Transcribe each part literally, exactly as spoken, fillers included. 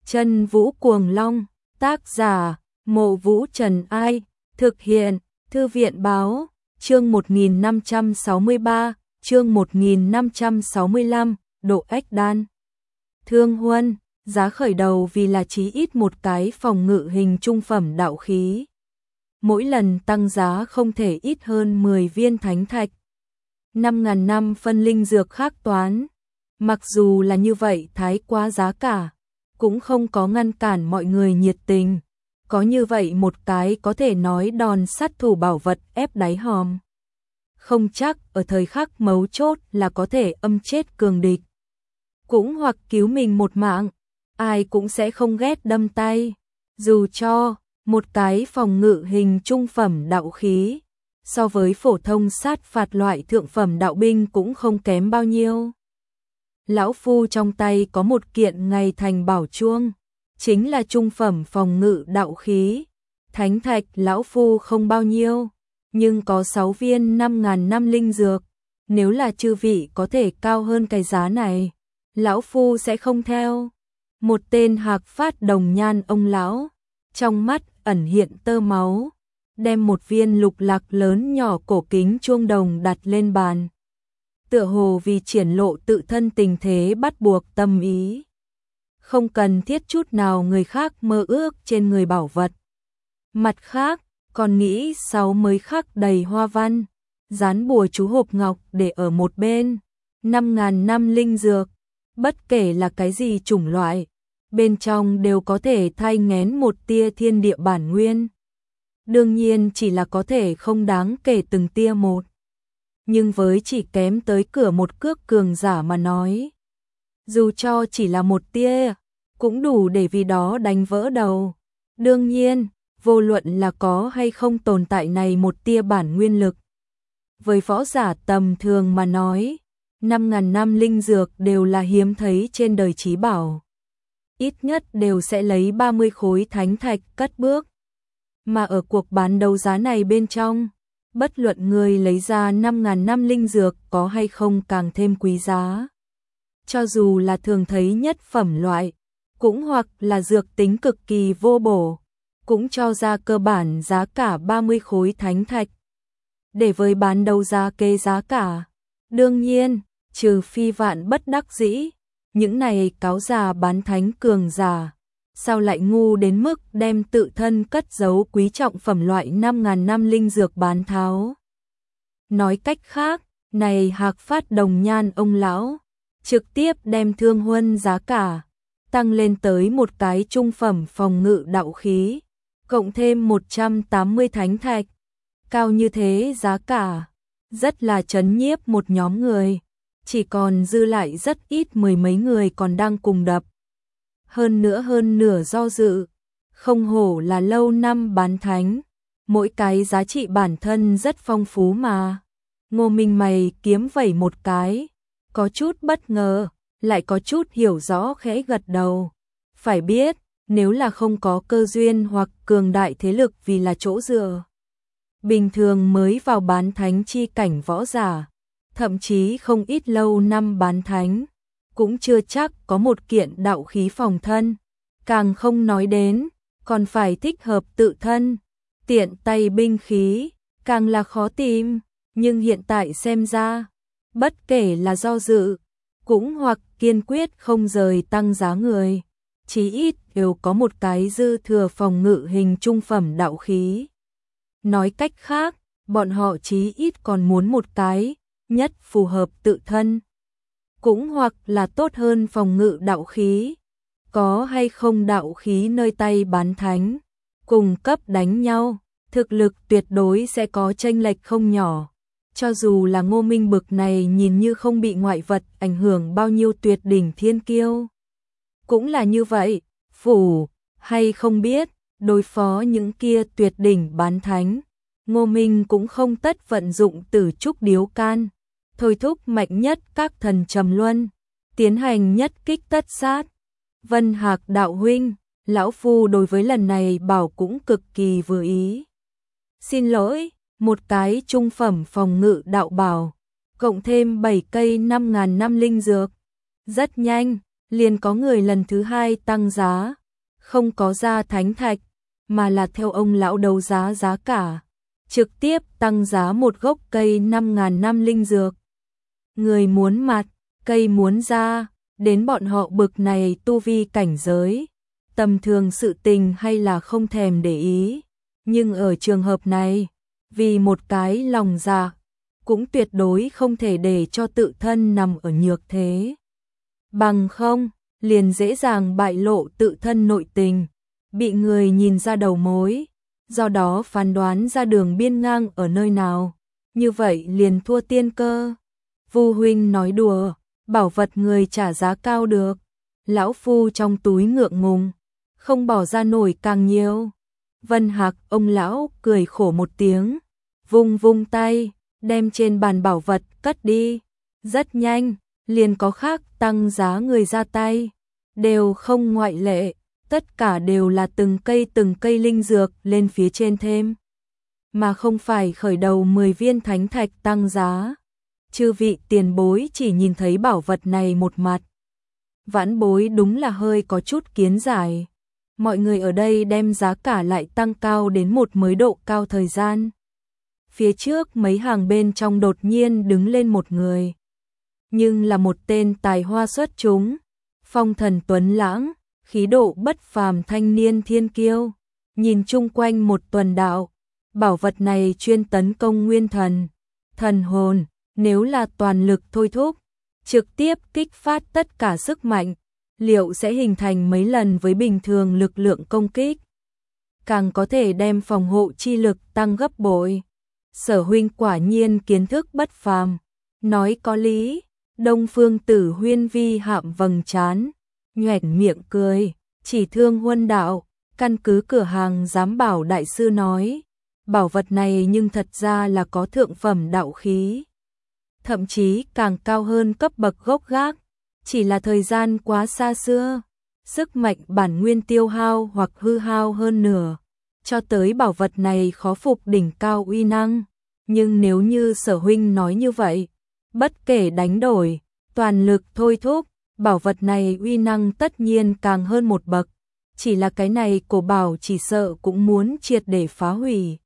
Chân Vũ Cuồng Long, tác giả, Mộ Vũ Trần Ai, thực hiện, Thư viện Báo, chương một nghìn năm trăm sáu mươi ba, chương một nghìn năm trăm sáu mươi lăm, độ ếch đan. Thương Huân, giá khởi đầu vì là chí ít một cái phòng ngự hình trung phẩm đạo khí. Mỗi lần tăng giá không thể ít hơn mười viên thánh thạch. năm nghìn năm phân linh dược khác toán. Mặc dù là như vậy thái quá giá cả, cũng không có ngăn cản mọi người nhiệt tình. Có như vậy một cái có thể nói đòn sát thủ bảo vật ép đáy hòm. Không chắc ở thời khắc mấu chốt là có thể âm chết cường địch. Cũng hoặc cứu mình một mạng, ai cũng sẽ không ghét đâm tay. Dù cho một cái phòng ngự hình trung phẩm đạo khí, so với phổ thông sát phạt loại thượng phẩm đạo binh cũng không kém bao nhiêu. Lão Phu trong tay có một kiện ngày thành bảo chuông, chính là trung phẩm phòng ngự đạo khí. Thánh thạch Lão Phu không bao nhiêu, nhưng có sáu viên năm nghìn năm linh dược. Nếu là chư vị có thể cao hơn cái giá này, Lão Phu sẽ không theo. Một tên hạc phát đồng nhan ông lão, trong mắt ẩn hiện tơ máu, đem một viên lục lạc lớn nhỏ cổ kính chuông đồng đặt lên bàn. Tựa hồ vì triển lộ tự thân tình thế bắt buộc tâm ý. Không cần thiết chút nào người khác mơ ước trên người bảo vật. Mặt khác, còn nghĩ sáu mới khắc đầy hoa văn, dán bùa chú hộp ngọc để ở một bên. năm nghìn năm linh dược, bất kể là cái gì chủng loại, bên trong đều có thể thay ngén một tia thiên địa bản nguyên. Đương nhiên chỉ là có thể không đáng kể từng tia một. Nhưng với chỉ kém tới cửa một cước cường giả mà nói, dù cho chỉ là một tia, cũng đủ để vì đó đánh vỡ đầu. Đương nhiên, vô luận là có hay không tồn tại này một tia bản nguyên lực. Với võ giả tầm thường mà nói, năm nghìn năm linh dược đều là hiếm thấy trên đời chí bảo. Ít nhất đều sẽ lấy ba mươi khối thánh thạch cất bước. Mà ở cuộc bán đấu giá này bên trong, bất luận người lấy ra năm nghìn năm linh dược có hay không càng thêm quý giá. Cho dù là thường thấy nhất phẩm loại, cũng hoặc là dược tính cực kỳ vô bổ, cũng cho ra cơ bản giá cả ba mươi khối thánh thạch. Để với bán đấu giá kê giá cả. Đương nhiên, trừ phi vạn bất đắc dĩ, những này cáo già bán thánh cường giả, sao lại ngu đến mức đem tự thân cất giấu quý trọng phẩm loại năm nghìn năm linh dược bán tháo. Nói cách khác, này hạc phát đồng nhan ông lão, trực tiếp đem Thương Huân giá cả, tăng lên tới một cái trung phẩm phòng ngự đạo khí, cộng thêm một trăm tám mươi thánh thạch. Cao như thế giá cả, rất là chấn nhiếp một nhóm người, chỉ còn dư lại rất ít mười mấy người còn đang cùng đập. Hơn nữa hơn nửa do dự, không hổ là lâu năm bán thánh, mỗi cái giá trị bản thân rất phong phú mà. Ngô Minh mày kiếm vẩy một cái, có chút bất ngờ, lại có chút hiểu rõ khẽ gật đầu. Phải biết, nếu là không có cơ duyên hoặc cường đại thế lực vì là chỗ dựa, bình thường mới vào bán thánh chi cảnh võ giả, thậm chí không ít lâu năm bán thánh, cũng chưa chắc có một kiện đạo khí phòng thân, càng không nói đến, còn phải thích hợp tự thân, tiện tay binh khí, càng là khó tìm. Nhưng hiện tại xem ra, bất kể là do dự, cũng hoặc kiên quyết không rời tăng giá người, chí ít đều có một cái dư thừa phòng ngự hình trung phẩm đạo khí. Nói cách khác, bọn họ chí ít còn muốn một cái, nhất phù hợp tự thân. Cũng hoặc là tốt hơn phòng ngự đạo khí. Có hay không đạo khí nơi tay bán thánh, cùng cấp đánh nhau, thực lực tuyệt đối sẽ có chênh lệch không nhỏ. Cho dù là Ngô Minh bực này nhìn như không bị ngoại vật ảnh hưởng bao nhiêu tuyệt đỉnh thiên kiêu. Cũng là như vậy, phủ, hay không biết, đối phó những kia tuyệt đỉnh bán thánh, Ngô Minh cũng không tất vận dụng tử trúc điếu can, thôi thúc mạnh nhất các thần trầm luân, tiến hành nhất kích tất sát. Vân Hạc đạo huynh, lão phu đối với lần này bảo cũng cực kỳ vừa ý. Xin lỗi, một cái trung phẩm phòng ngự đạo bảo, cộng thêm bảy cây năm nghìn năm linh dược. Rất nhanh, liền có người lần thứ hai tăng giá, không có ra thánh thạch, mà là theo ông lão đấu giá giá cả, trực tiếp tăng giá một gốc cây năm ngàn năm linh dược. Người muốn mặt, cây muốn ra, đến bọn họ bực này tu vi cảnh giới, tầm thường sự tình hay là không thèm để ý, nhưng ở trường hợp này, vì một cái lòng dạ, cũng tuyệt đối không thể để cho tự thân nằm ở nhược thế. Bằng không, liền dễ dàng bại lộ tự thân nội tình, bị người nhìn ra đầu mối, do đó phán đoán ra đường biên ngang ở nơi nào, như vậy liền thua tiên cơ. Vu huynh nói đùa, bảo vật người trả giá cao được, lão phu trong túi ngượng ngùng, không bỏ ra nổi càng nhiều. Vân Hạc ông lão cười khổ một tiếng, vung vung tay, đem trên bàn bảo vật cất đi. Rất nhanh, liền có khác tăng giá người ra tay, đều không ngoại lệ, tất cả đều là từng cây từng cây linh dược lên phía trên thêm, mà không phải khởi đầu mười viên thánh thạch tăng giá. Chư vị tiền bối chỉ nhìn thấy bảo vật này một mặt, vãn bối đúng là hơi có chút kiến giải. Mọi người ở đây đem giá cả lại tăng cao đến một mới độ cao thời gian. Phía trước mấy hàng bên trong đột nhiên đứng lên một người, nhưng là một tên tài hoa xuất chúng, phong thần tuấn lãng, khí độ bất phàm thanh niên thiên kiêu. Nhìn chung quanh một tuần đạo, bảo vật này chuyên tấn công nguyên thần, thần hồn, nếu là toàn lực thôi thúc, trực tiếp kích phát tất cả sức mạnh, liệu sẽ hình thành mấy lần với bình thường lực lượng công kích, càng có thể đem phòng hộ chi lực tăng gấp bội. Sở huynh quả nhiên kiến thức bất phàm, nói có lý. Đông Phương Tử Huyên vi hạm vầng trán, nhoẻn miệng cười, chỉ thương huân đạo, căn cứ cửa hàng giám bảo đại sư nói, bảo vật này nhưng thật ra là có thượng phẩm đạo khí, thậm chí càng cao hơn cấp bậc gốc gác, chỉ là thời gian quá xa xưa, sức mạnh bản nguyên tiêu hao hoặc hư hao hơn nửa, cho tới bảo vật này khó phục đỉnh cao uy năng. Nhưng nếu như Sở huynh nói như vậy, bất kể đánh đổi, toàn lực thôi thúc, bảo vật này uy năng tất nhiên càng hơn một bậc, chỉ là cái này cổ bảo chỉ sợ cũng muốn triệt để phá hủy.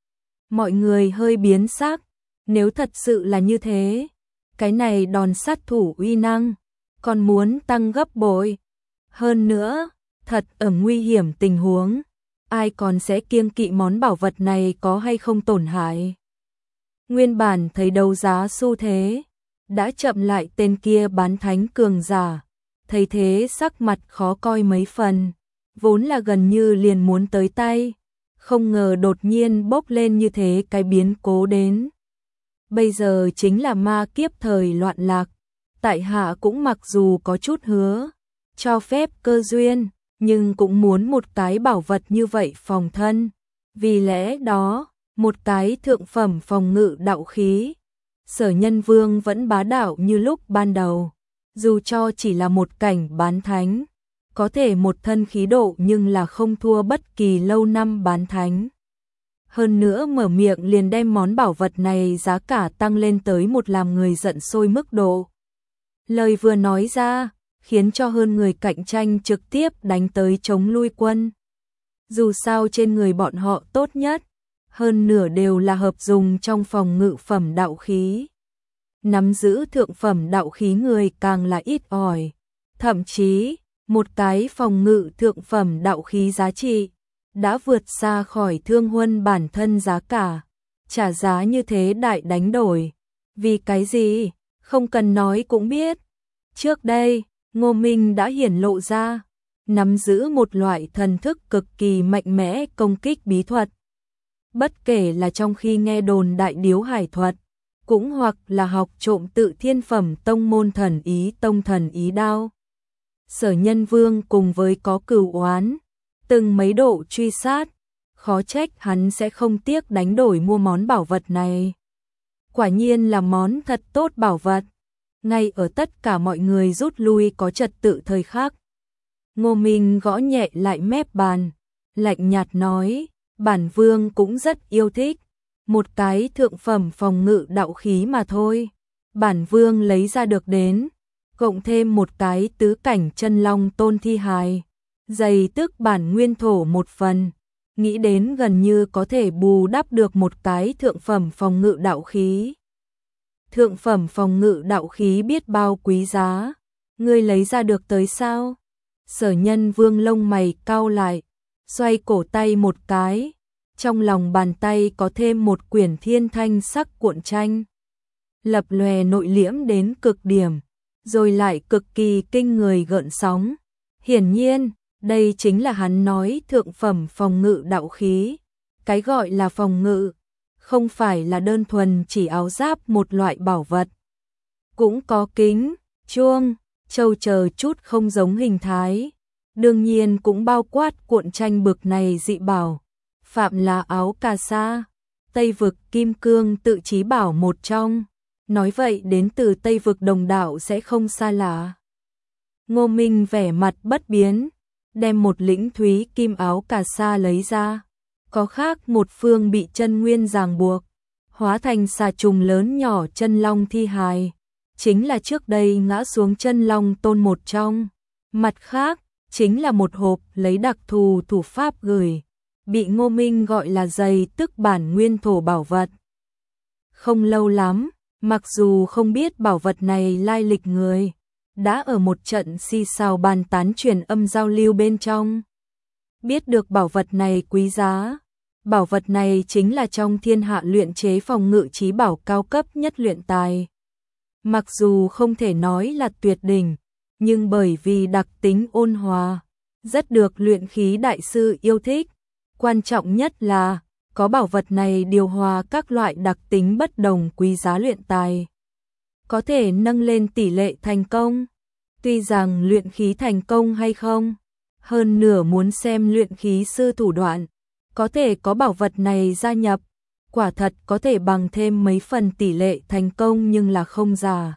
Mọi người hơi biến sắc, nếu thật sự là như thế, cái này đòn sát thủ uy năng, còn muốn tăng gấp bội. Hơn nữa, thật ở nguy hiểm tình huống, ai còn sẽ kiêng kỵ món bảo vật này có hay không tổn hại. Nguyên bản thấy đấu giá xu thế, đã chậm lại tên kia bán thánh cường giả, thấy thế sắc mặt khó coi mấy phần, vốn là gần như liền muốn tới tay, không ngờ đột nhiên bốc lên như thế cái biến cố đến. Bây giờ chính là ma kiếp thời loạn lạc, tại hạ cũng mặc dù có chút hứa, cho phép cơ duyên, nhưng cũng muốn một cái bảo vật như vậy phòng thân, vì lẽ đó, một cái thượng phẩm phòng ngự đạo khí. Sở Nhân Vương vẫn bá đạo như lúc ban đầu, dù cho chỉ là một cảnh bán thánh, có thể một thân khí độ nhưng là không thua bất kỳ lâu năm bán thánh. Hơn nữa mở miệng liền đem món bảo vật này giá cả tăng lên tới một làm người giận sôi mức độ. Lời vừa nói ra, khiến cho hơn người cạnh tranh trực tiếp đánh tới chống lui quân. Dù sao trên người bọn họ tốt nhất, hơn nửa đều là hợp dùng trong phòng ngự phẩm đạo khí. Nắm giữ thượng phẩm đạo khí người càng là ít ỏi, thậm chí, một cái phòng ngự thượng phẩm đạo khí giá trị, đã vượt xa khỏi thương huân bản thân giá cả, trả giá như thế đại đánh đổi. Vì cái gì? Không cần nói cũng biết. Trước đây, Ngô Minh đã hiển lộ ra, nắm giữ một loại thần thức cực kỳ mạnh mẽ công kích bí thuật. Bất kể là trong khi nghe đồn đại điếu hải thuật, cũng hoặc là học trộm tự thiên phẩm tông môn thần ý tông thần ý đao. Sở Nhân Vương cùng với có cửu oán, từng mấy độ truy sát, khó trách hắn sẽ không tiếc đánh đổi mua món bảo vật này. Quả nhiên là món thật tốt bảo vật. Ngay ở tất cả mọi người rút lui có trật tự thời khắc, Ngô Minh gõ nhẹ lại mép bàn, lạnh nhạt nói, bản vương cũng rất yêu thích, một cái thượng phẩm phòng ngự đạo khí mà thôi, bản vương lấy ra được đến, cộng thêm một cái tứ cảnh chân long tôn thi hài, dày tức bản nguyên thổ một phần, nghĩ đến gần như có thể bù đắp được một cái thượng phẩm phòng ngự đạo khí. Thượng phẩm phòng ngự đạo khí biết bao quý giá, ngươi lấy ra được tới sao? Sở Nhân Vương lông mày cau lại, xoay cổ tay một cái, trong lòng bàn tay có thêm một quyển thiên thanh sắc cuộn tranh, lập lòe nội liễm đến cực điểm, rồi lại cực kỳ kinh người gợn sóng. Hiển nhiên, đây chính là hắn nói thượng phẩm phòng ngự đạo khí. Cái gọi là phòng ngự, không phải là đơn thuần chỉ áo giáp một loại bảo vật. Cũng có kính, chuông, châu chờ chút không giống hình thái. Đương nhiên cũng bao quát cuộn tranh bực này dị bảo. Phạm là áo cà sa, Tây vực kim cương tự chí bảo một trong. Nói vậy đến từ Tây vực đồng đạo sẽ không xa lạ. Ngô Minh vẻ mặt bất biến, đem một lĩnh thúy kim áo cà sa lấy ra. Có khác một phương bị chân nguyên ràng buộc, hóa thành xà trùng lớn nhỏ chân long thi hài. Chính là trước đây ngã xuống chân long tôn một trong. Mặt khác, chính là một hộp lấy đặc thù thủ pháp gửi, bị Ngô Minh gọi là giày tức bản nguyên thổ bảo vật. Không lâu lắm, mặc dù không biết bảo vật này lai lịch người, đã ở một trận xì xào bàn tán truyền âm giao lưu bên trong. Biết được bảo vật này quý giá, bảo vật này chính là trong thiên hạ luyện chế phòng ngự chí bảo cao cấp nhất luyện tài. Mặc dù không thể nói là tuyệt đỉnh, nhưng bởi vì đặc tính ôn hòa, rất được luyện khí đại sư yêu thích. Quan trọng nhất là, có bảo vật này điều hòa các loại đặc tính bất đồng quý giá luyện tài, có thể nâng lên tỷ lệ thành công. Tuy rằng luyện khí thành công hay không, hơn nửa muốn xem luyện khí sư thủ đoạn, có thể có bảo vật này gia nhập, quả thật có thể bằng thêm mấy phần tỷ lệ thành công nhưng là không giả.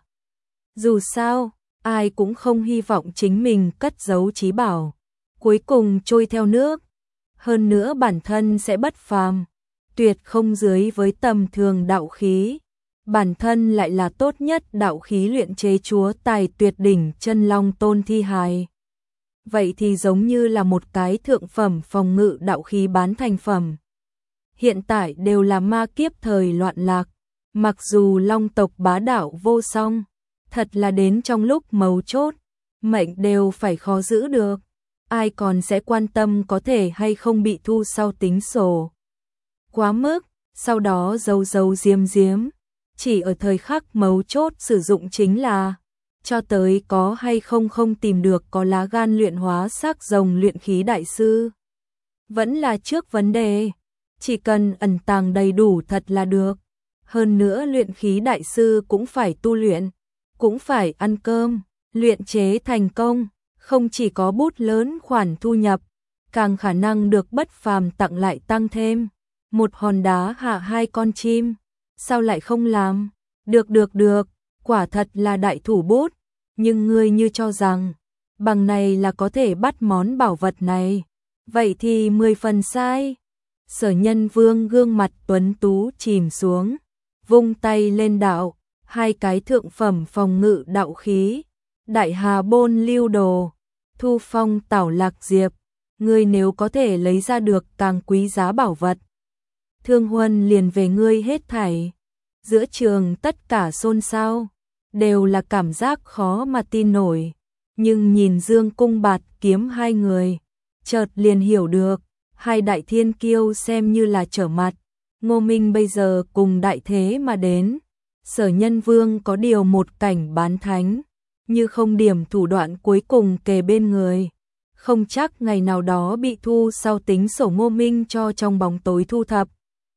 Dù sao, ai cũng không hy vọng chính mình cất giấu chí bảo, cuối cùng trôi theo nước. Hơn nữa bản thân sẽ bất phàm, tuyệt không dưới với tầm thường đạo khí. Bản thân lại là tốt nhất đạo khí luyện chế chúa tài tuyệt đỉnh chân long tôn thi hài. Vậy thì giống như là một cái thượng phẩm phòng ngự đạo khí bán thành phẩm. Hiện tại đều là ma kiếp thời loạn lạc, mặc dù long tộc bá đạo vô song, thật là đến trong lúc mấu chốt, mệnh đều phải khó giữ được. Ai còn sẽ quan tâm có thể hay không bị thu sau tính sổ. Quá mức, sau đó giấu giấu giếm giếm, chỉ ở thời khắc mấu chốt sử dụng chính là, cho tới có hay không không tìm được có lá gan luyện hóa xác rồng luyện khí đại sư. Vẫn là trước vấn đề, chỉ cần ẩn tàng đầy đủ thật là được. Hơn nữa luyện khí đại sư cũng phải tu luyện, cũng phải ăn cơm, luyện chế thành công. Không chỉ có bút lớn khoản thu nhập, càng khả năng được bất phàm tặng lại tăng thêm. Một hòn đá hạ hai con chim, sao lại không làm? Được được được, quả thật là đại thủ bút, nhưng ngươi như cho rằng, bằng này là có thể bắt món bảo vật này. Vậy thì mười phần sai. Sở Nhân Vương gương mặt tuấn tú chìm xuống, vung tay lên đạo, hai cái thượng phẩm phòng ngự đạo khí, Đại Hà Bôn Lưu Đồ, Thu Phong Tảo Lạc Diệp, ngươi nếu có thể lấy ra được càng quý giá bảo vật, Thương Huân liền về ngươi hết thảy. Giữa trường tất cả xôn xao, đều là cảm giác khó mà tin nổi, nhưng nhìn Dương Cung Bạt Kiếm hai người, chợt liền hiểu được, hai đại thiên kiêu xem như là trở mặt. Ngô Minh bây giờ cùng đại thế mà đến, Sở Nhân Vương có điều một cảnh bán thánh, như không điểm thủ đoạn cuối cùng kề bên người, không chắc ngày nào đó bị thu sau tính sổ Ngô Minh cho trong bóng tối thu thập.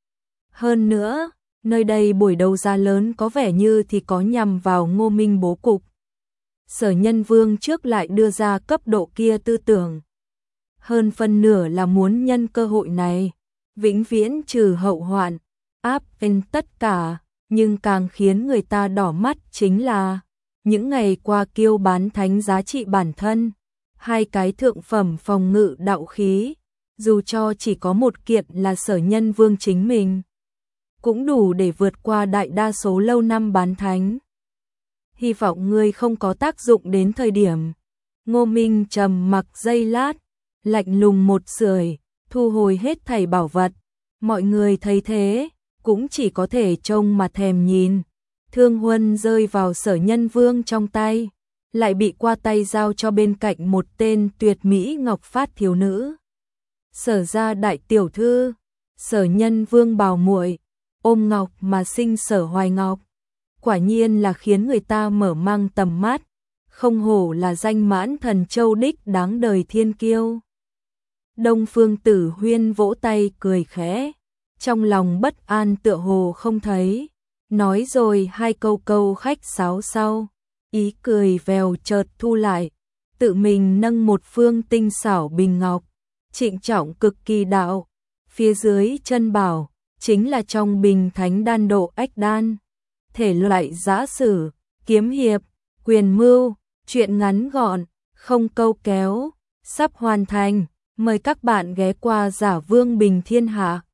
Hơn nữa, nơi đây buổi đấu giá lớn có vẻ như thì có nhằm vào Ngô Minh bố cục. Sở Nhân Vương trước lại đưa ra cấp độ kia tư tưởng, hơn phân nửa là muốn nhân cơ hội này, vĩnh viễn trừ hậu hoạn, áp lên tất cả, nhưng càng khiến người ta đỏ mắt chính là những ngày qua kiêu bán thánh giá trị bản thân, hai cái thượng phẩm phòng ngự đạo khí, dù cho chỉ có một kiện là Sở Nhân Vương chính mình, cũng đủ để vượt qua đại đa số lâu năm bán thánh. hy vọng ngươi không có tác dụng đến thời điểm. Ngô Minh trầm mặc giây lát, lạnh lùng một sưởi, thu hồi hết thảy bảo vật. Mọi người thấy thế, cũng chỉ có thể trông mà thèm nhìn. Thương huân rơi vào Sở Nhân Vương trong tay, lại bị qua tay giao cho bên cạnh một tên tuyệt mỹ ngọc phát thiếu nữ. Sở gia đại tiểu thư, Sở Nhân Vương bảo muội, ôm ngọc mà sinh Sở Hoài Ngọc. Quả nhiên là khiến người ta mở mang tầm mắt, không hổ là danh mãn thần châu đích đáng đời thiên kiêu. Đông Phương Tử Huyên vỗ tay cười khẽ, trong lòng bất an tựa hồ không thấy, nói rồi hai câu câu khách sáo sau, ý cười vèo chợt thu lại, tự mình nâng một phương tinh xảo bình ngọc, trịnh trọng cực kỳ đạo, phía dưới chân bảo, chính là trong bình thánh đan độ ách đan. Thể loại giã sử, kiếm hiệp, quyền mưu, truyện ngắn gọn, không câu kéo, sắp hoàn thành, mời các bạn ghé qua Giả Vương Bình Thiên Hạ.